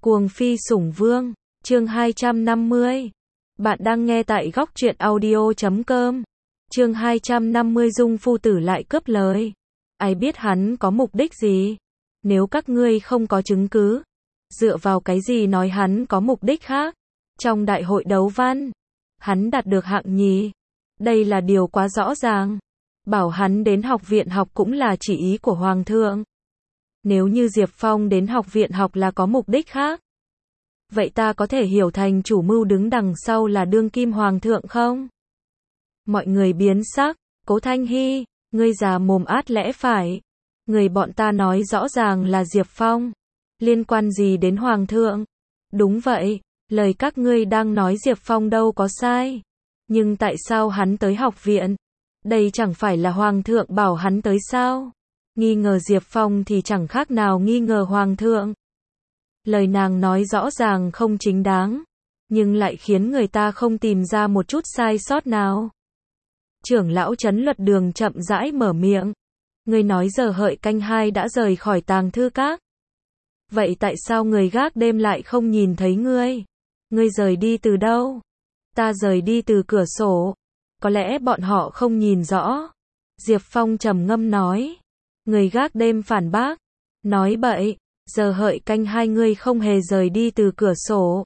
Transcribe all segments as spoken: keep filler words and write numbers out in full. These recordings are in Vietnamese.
Cuồng phi sủng vương, chương hai trăm năm mươi. Bạn đang nghe tại góc truyện audio chấm com. Chương hai trăm năm mươi Dung phu tử lại cướp lời. Ai biết hắn có mục đích gì? Nếu các ngươi không có chứng cứ, dựa vào cái gì nói hắn có mục đích khác? Trong đại hội đấu văn, hắn đạt được hạng nhì. Đây là điều quá rõ ràng. Bảo hắn đến học viện học cũng là chỉ ý của Hoàng thượng. Nếu như Diệp Phong đến học viện học là có mục đích khác, vậy ta có thể hiểu thành chủ mưu đứng đằng sau là đương kim Hoàng thượng không? Mọi người biến sắc. Cố Thanh Hy, ngươi già mồm át lẽ phải. Người bọn ta nói rõ ràng là Diệp Phong. Liên quan gì đến Hoàng thượng? Đúng vậy, lời các ngươi đang nói Diệp Phong đâu có sai. Nhưng tại sao hắn tới học viện? Đây chẳng phải là Hoàng thượng bảo hắn tới sao? Nghi ngờ Diệp Phong thì chẳng khác nào nghi ngờ Hoàng thượng. Lời nàng nói rõ ràng không chính đáng, nhưng lại khiến người ta không tìm ra một chút sai sót nào. Trưởng lão Trấn Luật Đường chậm rãi mở miệng. Ngươi nói giờ hợi canh hai đã rời khỏi tàng thư các. Vậy tại sao người gác đêm lại không nhìn thấy ngươi? Ngươi rời đi từ đâu? Ta rời đi từ cửa sổ. Có lẽ bọn họ không nhìn rõ. Diệp Phong trầm ngâm nói. Người gác đêm phản bác. Nói bậy, giờ hợi canh hai ngươi không hề rời đi từ cửa sổ.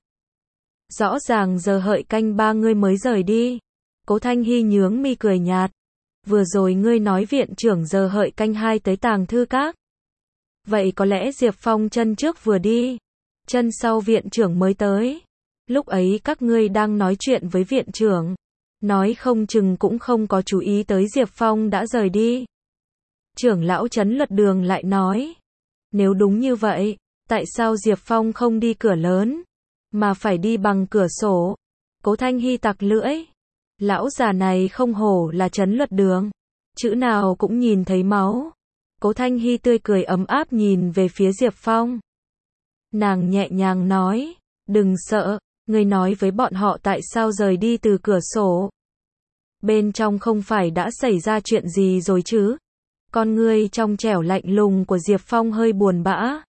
Rõ ràng giờ hợi canh ba ngươi mới rời đi. Cố Thanh Hy nhướng mi cười nhạt. Vừa rồi ngươi nói viện trưởng giờ hợi canh hai tới tàng thư các. Vậy có lẽ Diệp Phong chân trước vừa đi, chân sau viện trưởng mới tới. Lúc ấy các ngươi đang nói chuyện với viện trưởng, nói không chừng cũng không có chú ý tới Diệp Phong đã rời đi. Trưởng lão Trấn Luật Đường lại nói. Nếu đúng như vậy, tại sao Diệp Phong không đi cửa lớn, mà phải đi bằng cửa sổ? Cố Thanh Hy tặc lưỡi. Lão già này không hổ là Trấn Luật Đường. Chữ nào cũng nhìn thấy máu. Cố Thanh Hy tươi cười ấm áp nhìn về phía Diệp Phong. Nàng nhẹ nhàng nói. Đừng sợ, ngươi nói với bọn họ tại sao rời đi từ cửa sổ. Bên trong không phải đã xảy ra chuyện gì rồi chứ? Con ngươi trong trẻo lạnh lùng của Diệp Phong hơi buồn bã.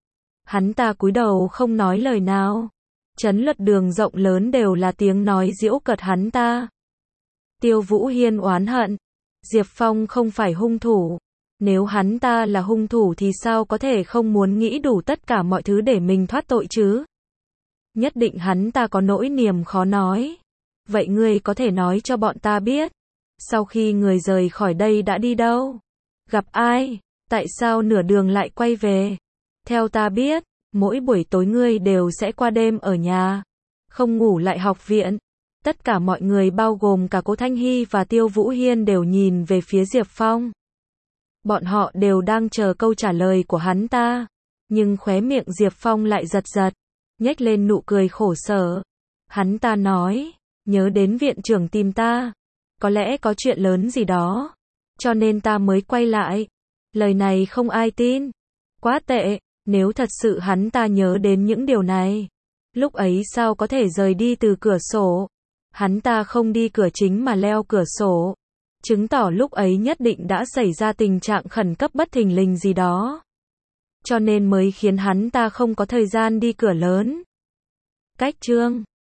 Hắn ta cúi đầu không nói lời nào. Trấn Luật Đường rộng lớn đều là tiếng nói giễu cợt hắn ta. Tiêu Vũ Hiên oán hận. Diệp Phong không phải hung thủ. Nếu hắn ta là hung thủ thì sao có thể không muốn nghĩ đủ tất cả mọi thứ để mình thoát tội chứ? Nhất định hắn ta có nỗi niềm khó nói. Vậy ngươi có thể nói cho bọn ta biết, sau khi người rời khỏi đây đã đi đâu? Gặp ai? Tại sao nửa đường lại quay về? Theo ta biết, mỗi buổi tối ngươi đều sẽ qua đêm ở nhà, không ngủ lại học viện. Tất cả mọi người bao gồm cả Cố Thanh Hy và Tiêu Vũ Hiên đều nhìn về phía Diệp Phong. Bọn họ đều đang chờ câu trả lời của hắn ta. Nhưng khóe miệng Diệp Phong lại giật giật, nhếch lên nụ cười khổ sở. Hắn ta nói, nhớ đến viện trưởng tìm ta. Có lẽ có chuyện lớn gì đó, cho nên ta mới quay lại. Lời này không ai tin. Quá tệ, nếu thật sự hắn ta nhớ đến những điều này, lúc ấy sao có thể rời đi từ cửa sổ? Hắn ta không đi cửa chính mà leo cửa sổ, chứng tỏ lúc ấy nhất định đã xảy ra tình trạng khẩn cấp bất thình lình gì đó, cho nên mới khiến hắn ta không có thời gian đi cửa lớn. Cách chương